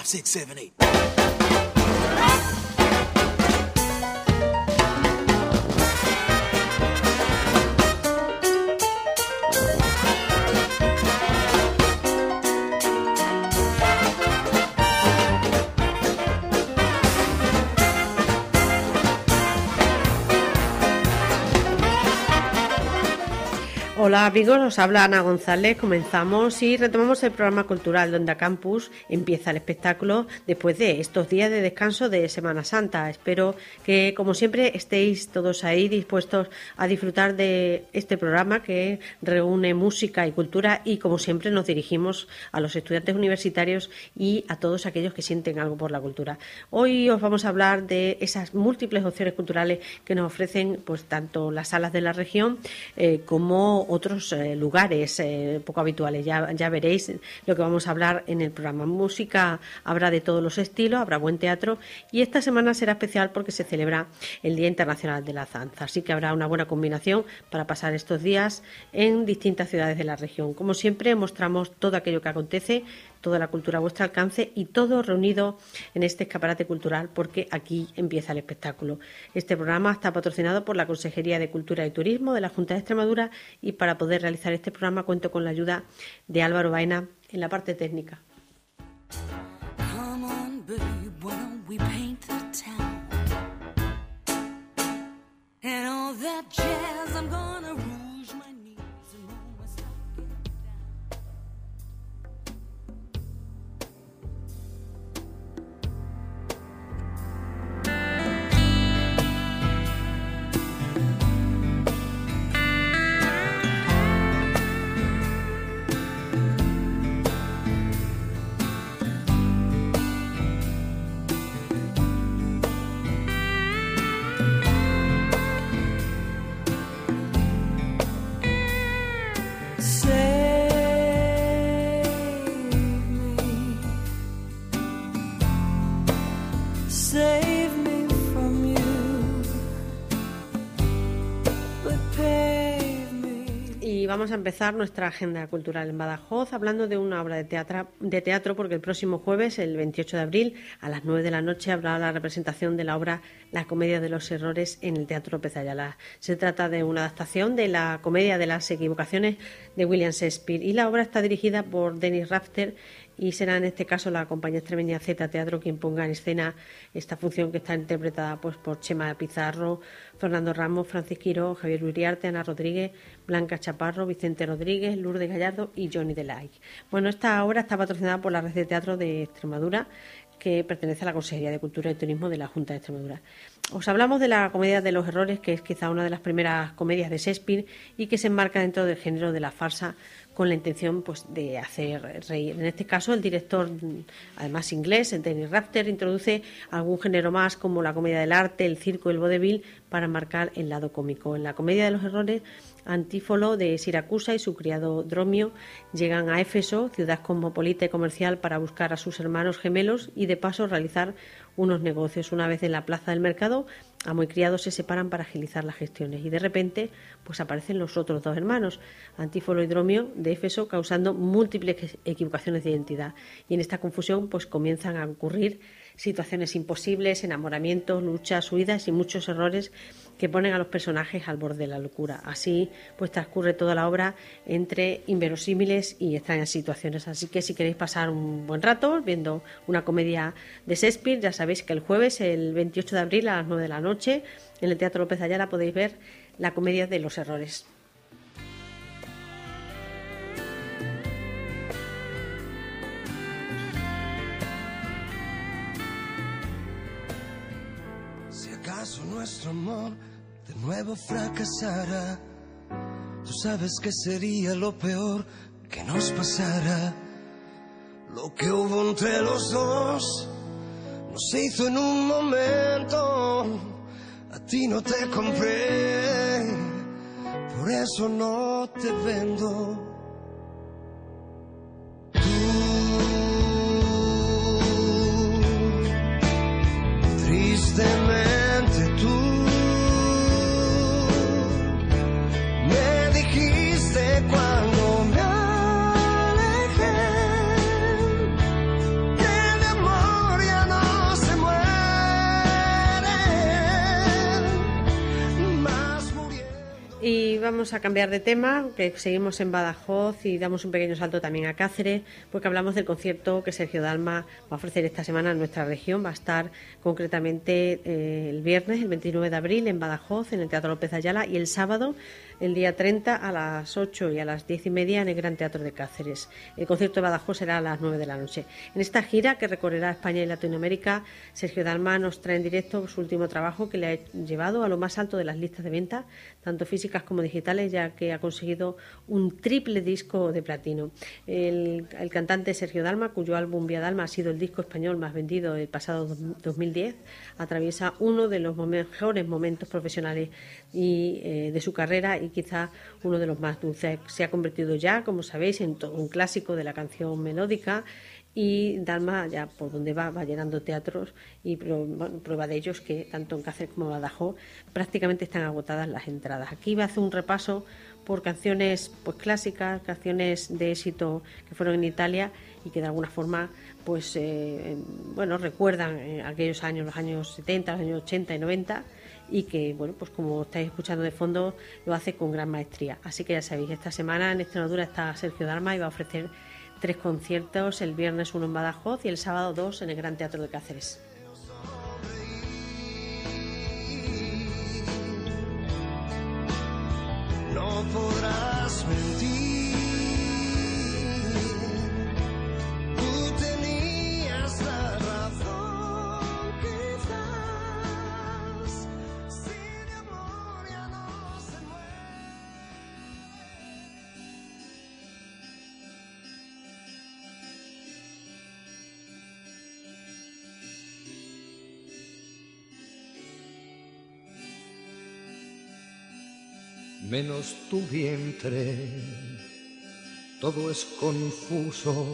6, 7, 8. Hola amigos, os habla Ana González. Comenzamos y retomamos el programa cultural donde a Campus empieza el espectáculo después de estos días de descanso de Semana Santa. Espero que, como siempre, estéis todos ahí dispuestos a disfrutar de este programa que reúne música y cultura, y como siempre nos dirigimos a los estudiantes universitarios y a todos aquellos que sienten algo por la cultura. Hoy os vamos a hablar de esas múltiples opciones culturales que nos ofrecen pues tanto las salas de la región como otros lugares poco habituales. Ya veréis lo que vamos a hablar en el programa. Música habrá de todos los estilos, habrá buen teatro, y esta semana será especial porque se celebra el Día Internacional de la Danza, así que habrá una buena combinación para pasar estos días en distintas ciudades de la región. Como siempre, mostramos todo aquello que acontece, toda la cultura a vuestro alcance y todo reunido en este escaparate cultural, porque aquí empieza el espectáculo. Este programa está patrocinado por la Consejería de Cultura y Turismo de la Junta de Extremadura, y para poder realizar este programa cuento con la ayuda de Álvaro Baena en la parte técnica. Vamos a empezar nuestra agenda cultural en Badajoz hablando de una obra de teatro, porque el próximo jueves, el 28 de abril, a las 9 de la noche, habrá la representación de la obra La Comedia de los Errores en el Teatro López de Ayala. Se trata de una adaptación de la Comedia de las Equivocaciones de William Shakespeare, y la obra está dirigida por Dennis Rafter, y será en este caso la compañía extremeña Z Teatro quien ponga en escena esta función, que está interpretada pues por Chema Pizarro, Fernando Ramos, Francis Quiró, Javier Uriarte, Ana Rodríguez, Blanca Chaparro, Vicente Rodríguez, Lourdes Gallardo y Johnny Delay. Bueno, esta obra está patrocinada por la Red de Teatro de Extremadura, que pertenece a la Consejería de Cultura y Turismo de la Junta de Extremadura. Os hablamos de la Comedia de los Errores, que es quizá una de las primeras comedias de Shakespeare y que se enmarca dentro del género de la farsa, con la intención pues de hacer reír. En este caso, el director, además inglés, Dennis Rafter, introduce algún género más, como la comedia del arte, el circo y el vodevil, para marcar el lado cómico. En la Comedia de los Errores, Antífolo de Siracusa y su criado Dromio llegan a Éfeso, ciudad cosmopolita y comercial, para buscar a sus hermanos gemelos y de paso realizar unos negocios. Una vez en la plaza del mercado, amo y criado se separan para agilizar las gestiones, y de repente pues aparecen los otros dos hermanos, Antífolo y Dromio, de Éfeso, causando múltiples equivocaciones de identidad, y en esta confusión pues comienzan a ocurrir situaciones imposibles, enamoramientos, luchas, huidas y muchos errores que ponen a los personajes al borde de la locura. Así pues transcurre toda la obra entre inverosímiles y extrañas situaciones. Así que si queréis pasar un buen rato viendo una comedia de Shakespeare, ya sabéis que el jueves, el 28 de abril, a las 9 de la noche, en el Teatro López de Ayala podéis ver La Comedia de los Errores. Nuestro amor de nuevo fracasara, tú sabes que sería lo peor que nos pasara. Lo que hubo entre los dos no se hizo en un momento, a ti no te compré, por eso no te vendo. Tú, tristemente, cuando me alejé, que de amor vamos a cambiar de tema, que seguimos en Badajoz y damos un pequeño salto también a Cáceres, porque hablamos del concierto que Sergio Dalma va a ofrecer esta semana en nuestra región. Va a estar concretamente el viernes, el 29 de abril, en Badajoz, en el Teatro López Ayala, y el sábado, el día 30, a las 8 y a las 10:30 en el Gran Teatro de Cáceres. El concierto de Badajoz será a las 9 de la noche. En esta gira, que recorrerá España y Latinoamérica, Sergio Dalma nos trae en directo su último trabajo, que le ha llevado a lo más alto de las listas de venta, tanto físicas como digitales, ya que ha conseguido un triple disco de platino. El cantante Sergio Dalma, cuyo álbum Vía Dalma ha sido el disco español más vendido del pasado 2010, atraviesa uno de los mejores momentos profesionales de su carrera, y quizá uno de los más dulces. Se ha convertido ya, como sabéis, en todo un clásico de la canción melódica, y Dalma, ya por donde va llenando teatros, y prueba de ello es que tanto en Cáceres como en Badajoz prácticamente están agotadas las entradas. Aquí va a hacer un repaso por canciones pues clásicas, canciones de éxito que fueron en Italia y que de alguna forma pues recuerdan aquellos años, los años 70, los años 80 y 90, y que, bueno, pues como estáis escuchando de fondo, lo hace con gran maestría. Así que ya sabéis, esta semana en Extremadura está Sergio Dalma y va a ofrecer 3 conciertos: el viernes 1 en Badajoz y el sábado 2 en el Gran Teatro de Cáceres. No podrás mentir, tú tenías la razón, quizás sin amor ya no se menos tu vientre, todo es confuso.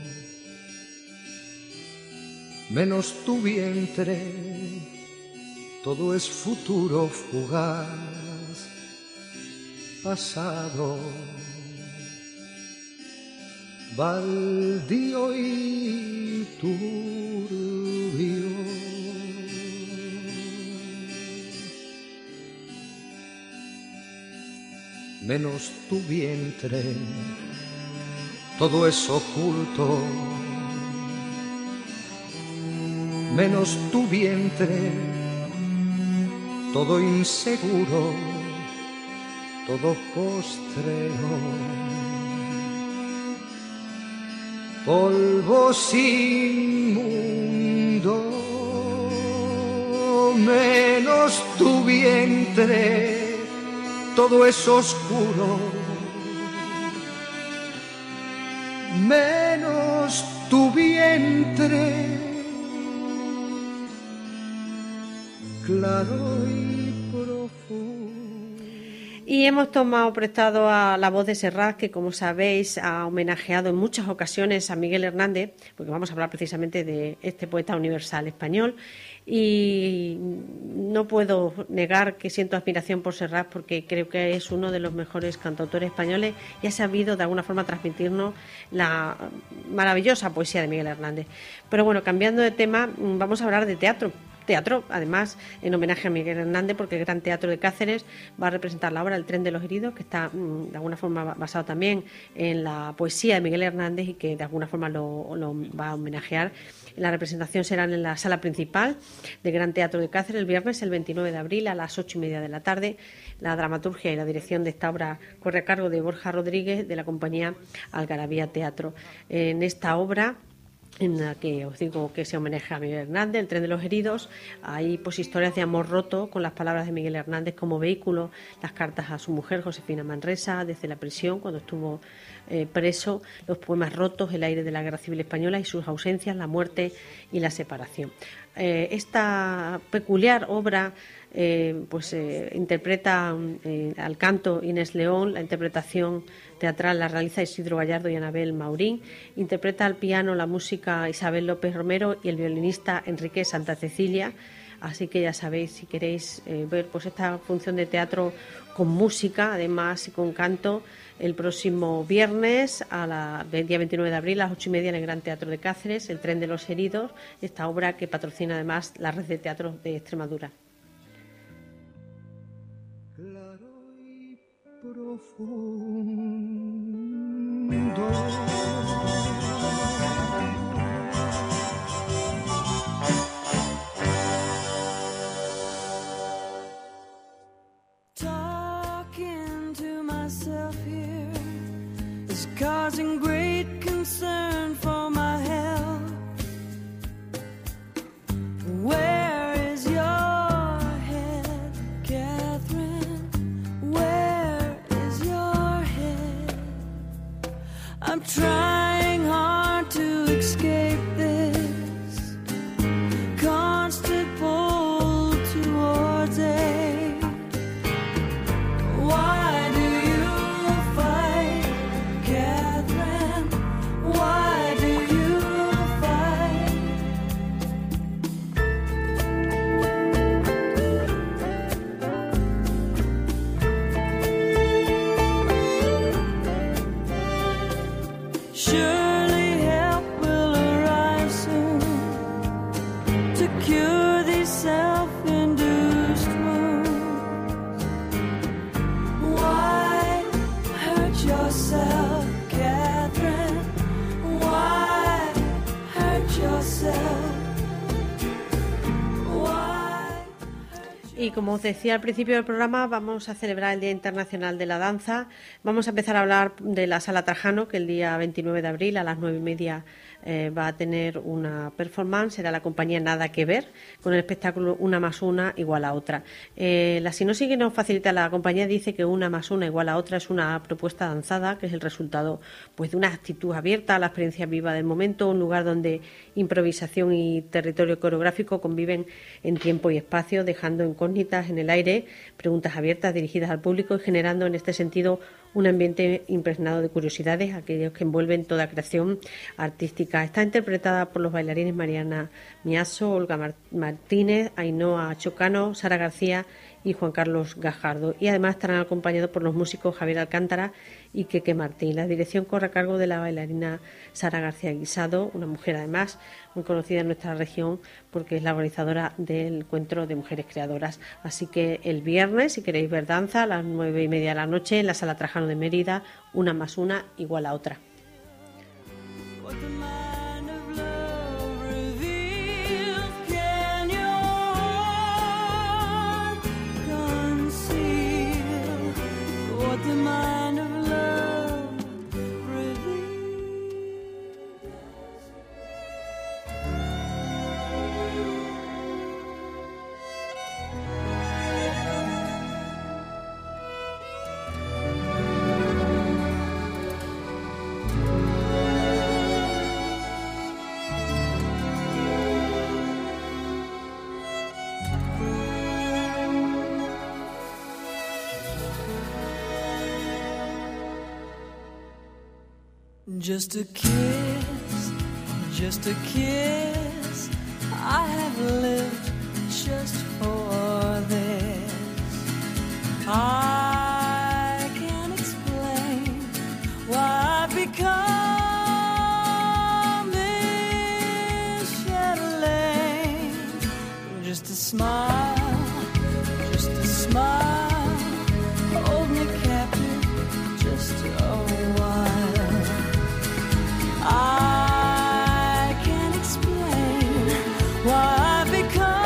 Menos tu vientre, todo es futuro fugaz, pasado, baldío y turbio. Menos tu vientre, todo es oculto. Menos tu vientre, todo inseguro, todo postrero. Polvo sin mundo, menos tu vientre, todo es oscuro, menos tu vientre, claro y profundo. Y hemos tomado prestado a la voz de Serrat, que como sabéis ha homenajeado en muchas ocasiones a Miguel Hernández, porque vamos a hablar precisamente de este poeta universal español. Y no puedo negar que siento admiración por Serrat, porque creo que es uno de los mejores cantautores españoles y ha sabido de alguna forma transmitirnos la maravillosa poesía de Miguel Hernández. Pero bueno, cambiando de tema, vamos a hablar de teatro, además en homenaje a Miguel Hernández, porque el Gran Teatro de Cáceres va a representar la obra El tren de los heridos, que está de alguna forma basado también en la poesía de Miguel Hernández y que de alguna forma lo va a homenajear. La representación será en la sala principal del Gran Teatro de Cáceres el viernes, el 29 de abril, a las 8:30 de la tarde. La dramaturgia y la dirección de esta obra corre a cargo de Borja Rodríguez, de la compañía Algarabía Teatro. En esta obra, en la que os digo que se homenaje a Miguel Hernández, El tren de los heridos, hay pues historias de amor roto con las palabras de Miguel Hernández como vehículo, las cartas a su mujer Josefina Manresa desde la prisión cuando estuvo preso, los poemas rotos, el aire de la Guerra Civil Española y sus ausencias, la muerte y la separación. Esta peculiar obra interpreta al canto Inés León, la interpretación teatral la realiza Isidro Gallardo y Anabel Maurín, interpreta al piano la música Isabel López Romero y el violinista Enrique Santa Cecilia. Así que ya sabéis, si queréis ver pues esta función de teatro con música, además, y con canto, el próximo viernes, el día 29 de abril, a las 8:30 en el Gran Teatro de Cáceres, El tren de los heridos, esta obra que patrocina además la Red de Teatros de Extremadura. Claro y profundo. Talking to myself here is causing great concern for my health. Where is your head, Catherine? Where is your head? I'm trying hard to escape this constant pull towards it. Why do you fight, Catherine? Why do you fight? Surely help will arrive soon to cure these self-induced wounds. Why hurt yourself, Catherine? Why hurt yourself? Why? Y como os decía al principio del programa, vamos a celebrar el Día Internacional de la Danza. Vamos a empezar a hablar de la Sala Trajano, que el día 29 de abril a las 9:30 va a tener una performance. Será la compañía Nada que Ver, con el espectáculo Una más una igual a otra. La sinopsis que nos facilita la compañía dice que Una más una igual a otra es una propuesta danzada, que es el resultado pues de una actitud abierta a la experiencia viva del momento, un lugar donde improvisación y territorio coreográfico conviven en tiempo y espacio, dejando incógnitas en el aire, preguntas abiertas dirigidas al público y generando en este sentido un ambiente impregnado de curiosidades, aquellos que envuelven toda creación artística. Está interpretada por los bailarines Mariana Miaso, Olga Martínez, Ainhoa Chocano, Sara García y Juan Carlos Gajardo. Y además estarán acompañados por los músicos Javier Alcántara y Keke Martín. La dirección corre a cargo de la bailarina Sara García Guisado, una mujer además muy conocida en nuestra región porque es la organizadora del encuentro de mujeres creadoras. Así que el viernes, si queréis ver danza, a las 9:30 de la noche en la Sala Trajano de Mérida, Una más una igual a otra. Just a kiss, I have lived just for this. I can't explain why I've become this Chatelaine. Just a smile, hold me captive just a while. I can't explain why I've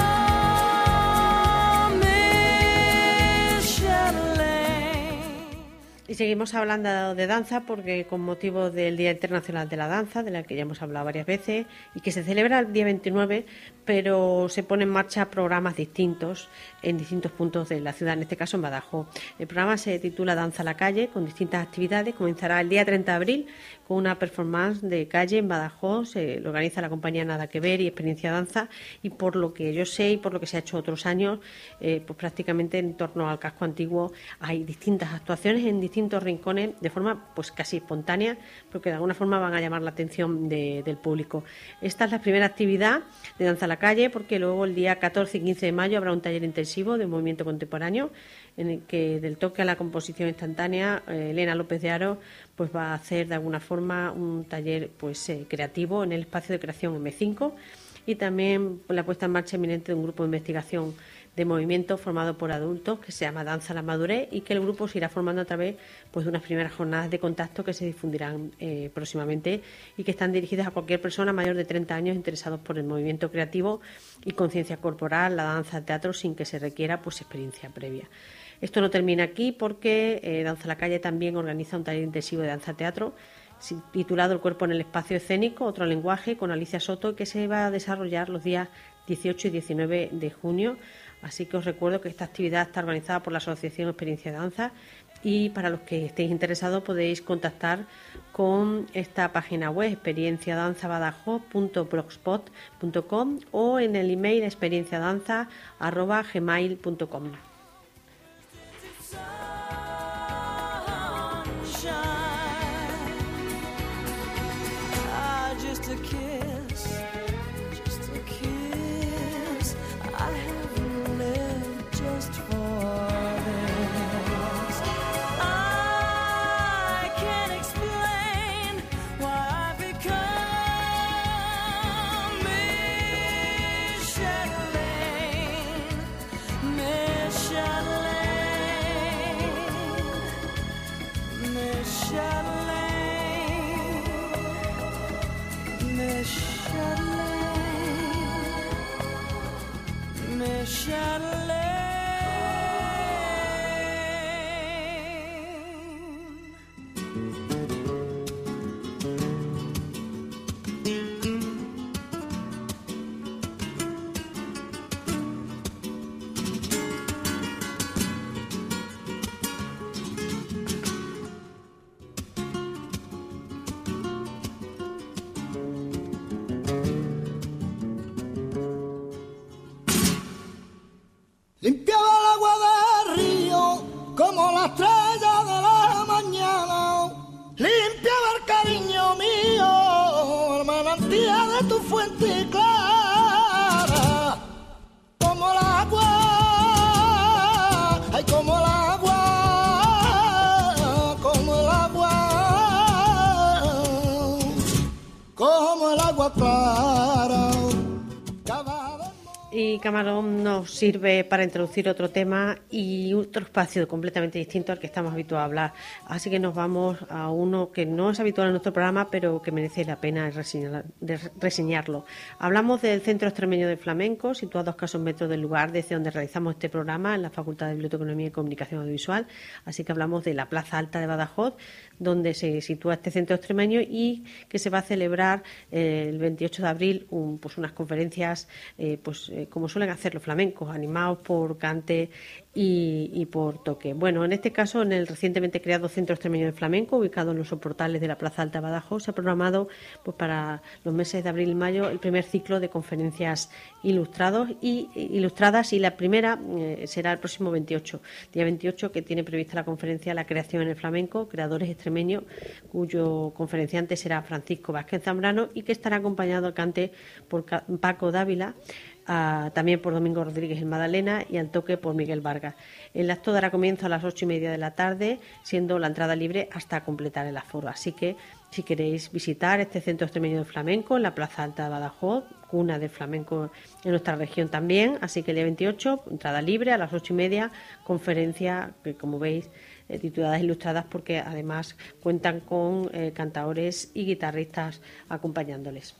become Miss Chatelaine. Y seguimos hablando de danza porque con motivo del Día Internacional de la Danza, de la que ya hemos hablado varias veces y que se celebra el día 29, pero se ponen en marcha programas distintos en distintos puntos de la ciudad, en este caso en Badajoz. El programa se titula Danza a la calle, con distintas actividades. Comenzará el día 30 de abril con una performance de calle en Badajoz. Lo organiza la compañía Nada que Ver y Experiencia Danza, y por lo que yo sé y por lo que se ha hecho otros años, pues prácticamente en torno al casco antiguo hay distintas actuaciones en distintos rincones de forma pues casi espontánea, porque de alguna forma van a llamar la atención del público. Esta es la primera actividad de Danza a la calle, porque luego el día 14 y 15 de mayo habrá un taller intensivo de movimiento contemporáneo en el que del toque a la composición instantánea Elena López de Haro pues va a hacer de alguna forma un taller pues creativo en el espacio de creación M5, y también la puesta en marcha inminente de un grupo de investigación de movimiento formado por adultos que se llama Danza a la Madurez y que el grupo se irá formando a través pues, de unas primeras jornadas de contacto que se difundirán próximamente y que están dirigidas a cualquier persona mayor de 30 años interesados por el movimiento creativo y conciencia corporal, la danza, el teatro, sin que se requiera pues, experiencia previa. Esto no termina aquí porque Danza a la Calle también organiza un taller intensivo de danza-teatro titulado El cuerpo en el espacio escénico, otro lenguaje, con Alicia Soto, que se va a desarrollar los días 18 y 19 de junio. Así que os recuerdo que esta actividad está organizada por la Asociación Experiencia de Danza y para los que estéis interesados podéis contactar con esta página web experienciadanzabadajoz.blogspot.com o en el email experienciadanza@gmail.com. Limpiaba el agua del río como la estrella de la mañana. Limpiaba el cariño mío, el manantial de tu fuente clara. Como el agua, ay, como el agua, como el agua, como el agua clara. Y Camarón nos sirve para introducir otro tema y otro espacio completamente distinto al que estamos habituados a hablar. Así que nos vamos a uno que no es habitual en nuestro programa, pero que merece la pena reseñarlo. Hablamos del Centro Extremeño de Flamenco, situado a escasos metros del lugar desde donde realizamos este programa, en la Facultad de Biblioteconomía y Comunicación Audiovisual. Así que hablamos de la Plaza Alta de Badajoz, donde se sitúa este centro extremeño y que se va a celebrar el 28 de abril unas conferencias como suelen hacer los flamencos, animados por cante y por toque. Bueno, en este caso, en el recientemente creado Centro Extremeño de Flamenco, ubicado en los soportales de la Plaza Alta de Badajoz, se ha programado para los meses de abril y mayo el primer ciclo de conferencias ilustradas y la primera será el próximo día 28, que tiene prevista la conferencia La creación en el flamenco, creadores extremeños, cuyo conferenciante será Francisco Vázquez Zambrano y que estará acompañado al cante por Paco Dávila, también por Domingo Rodríguez en Madalena y al toque por Miguel Vargas. El acto dará comienzo a las 8:30 de la tarde, siendo la entrada libre hasta completar el aforo. Así que si queréis visitar este centro extremeño de flamenco en la Plaza Alta de Badajoz, cuna del flamenco en nuestra región también, así que el día 28, entrada libre a las 8:30, conferencia que, como veis, tituladas ilustradas, porque además cuentan con cantadores y guitarristas acompañándoles.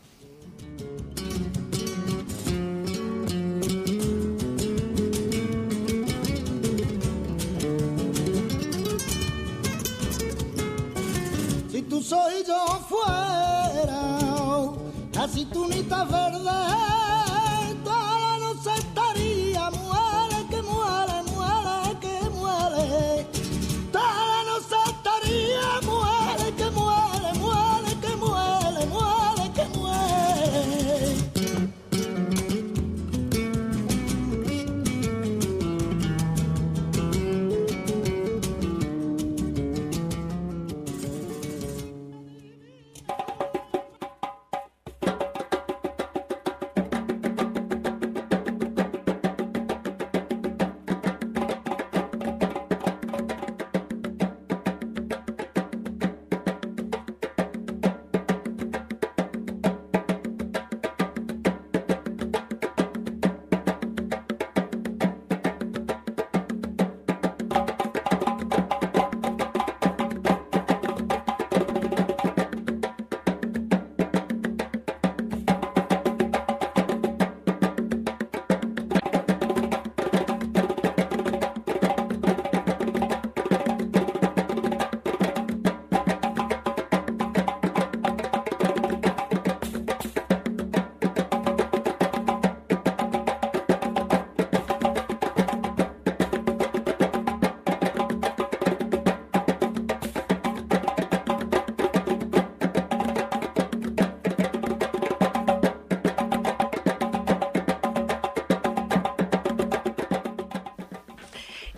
Si tú soy yo fuera, casi tunita verde, toda no se estaría, muere que muere, muere que muere, toda no se estaría, muere que muere, muere que muere, muere que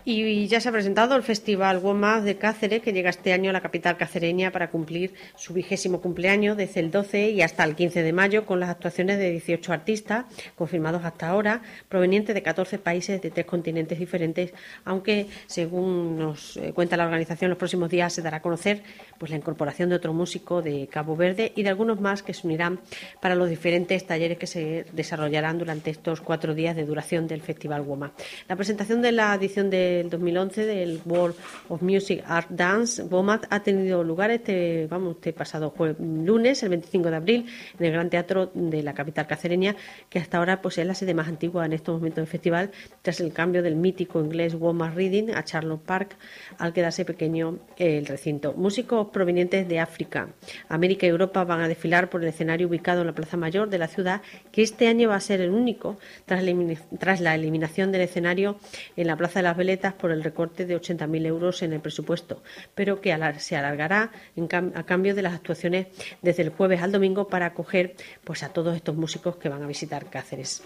Y ya se ha presentado el Festival WOMAD de Cáceres, que llega este año a la capital cacereña para cumplir su 20º cumpleaños desde el 12 y hasta el 15 de mayo, con las actuaciones de 18 artistas confirmados hasta ahora, provenientes de 14 países de 3 continentes diferentes, aunque según nos cuenta la organización, los próximos días se dará a conocer pues la incorporación de otro músico de Cabo Verde y de algunos más que se unirán para los diferentes talleres que se desarrollarán durante estos 4 días de duración del Festival WOMAD. La presentación de la edición del 2011 del World of Music Art Dance WOMAD ha tenido lugar este pasado lunes, el 25 de abril, en el Gran Teatro de la capital cacereña, que hasta ahora pues, es la sede más antigua en estos momentos del festival, tras el cambio del mítico inglés WOMAD Reading a Charlotte Park, al quedarse pequeño el recinto. Músicos provenientes de África, América y Europa van a desfilar por el escenario ubicado en la Plaza Mayor de la ciudad, que este año va a ser el único tras la eliminación del escenario en la Plaza de las Veletas por el recorte de 80.000 euros en el presupuesto, pero que se alargará a cambio de las actuaciones desde el jueves al domingo para acoger pues, a todos estos músicos que van a visitar Cáceres.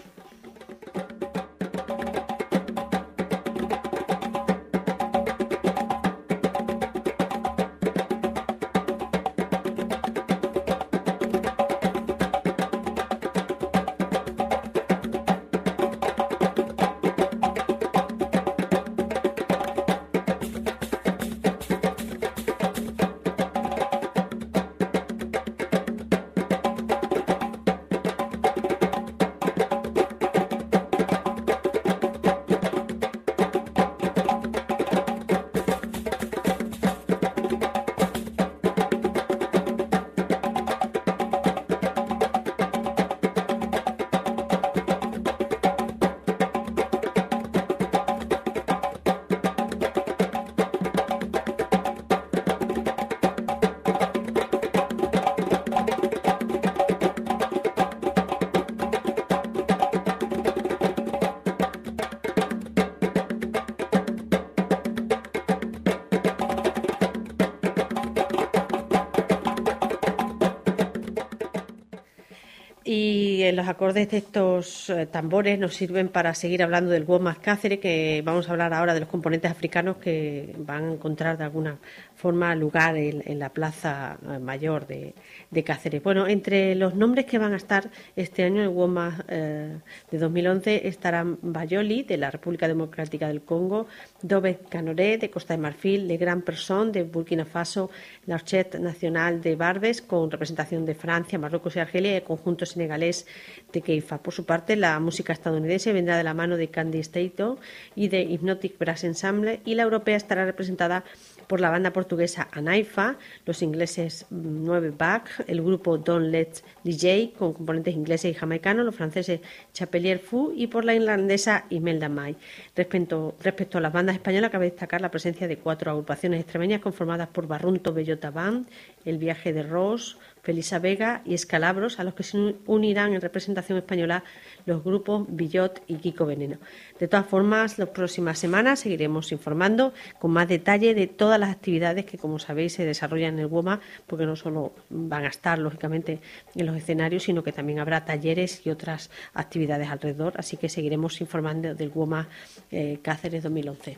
Y los acordes de estos tambores nos sirven para seguir hablando del WOMAD Cáceres, que vamos a hablar ahora de los componentes africanos que van a encontrar de alguna forma lugar en la Plaza Mayor de Cáceres. Bueno, entre los nombres que van a estar este año en el WOMAD de 2011 estarán Bayoli, de la República Democrática del Congo, Dobe Canoré, de Costa de Marfil, Le Grand Person, de Burkina Faso, la Orchestre Nacional de Barbes, con representación de Francia, Marruecos y Argelia, y el conjunto senegalés de Keifa. Por su parte, la música estadounidense vendrá de la mano de Candy Stato y de Hypnotic Brass Ensemble, y la europea estará representada por la banda portuguesa Anaifa, los ingleses 9 Back, el grupo Don't Let DJ, con componentes ingleses y jamaicanos, los franceses Chapelier Fou, y por la irlandesa Imelda May. Respecto a las bandas españolas, cabe destacar la presencia de 4 agrupaciones extremeñas conformadas por Barrunto Bellota Band, El Viaje de Ross, Felisa Vega y Escalabros, a los que se unirán en representación española los grupos Billot y Kiko Veneno. De todas formas, las próximas semanas seguiremos informando con más detalle de todas las actividades que, como sabéis, se desarrollan en el WOMAD, porque no solo van a estar, lógicamente, en los escenarios, sino que también habrá talleres y otras actividades alrededor. Así que seguiremos informando del WOMAD Cáceres 2011.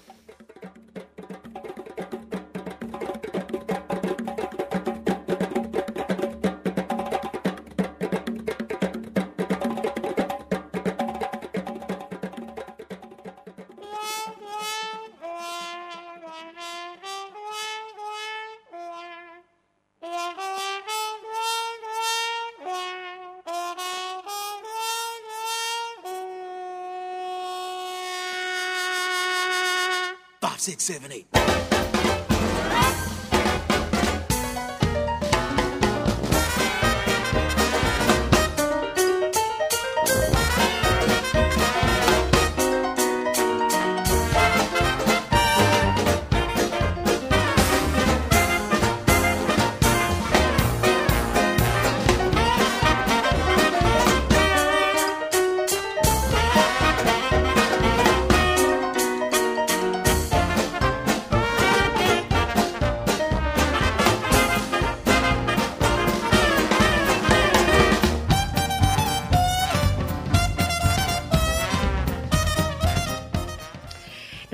Five, six, seven, eight.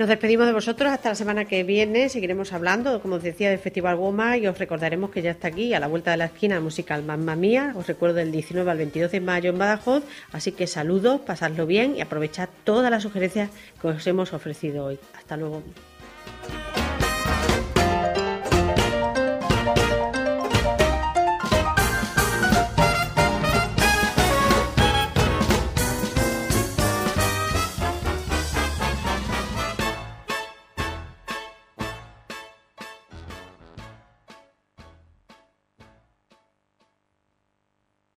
Nos despedimos de vosotros hasta la semana que viene. Seguiremos hablando, como os decía, del Festival Goma y os recordaremos que ya está aquí, a la vuelta de la esquina, el musical Mamma Mía. Os recuerdo del 19 al 22 de mayo en Badajoz. Así que saludos, pasadlo bien y aprovechad todas las sugerencias que os hemos ofrecido hoy. Hasta luego.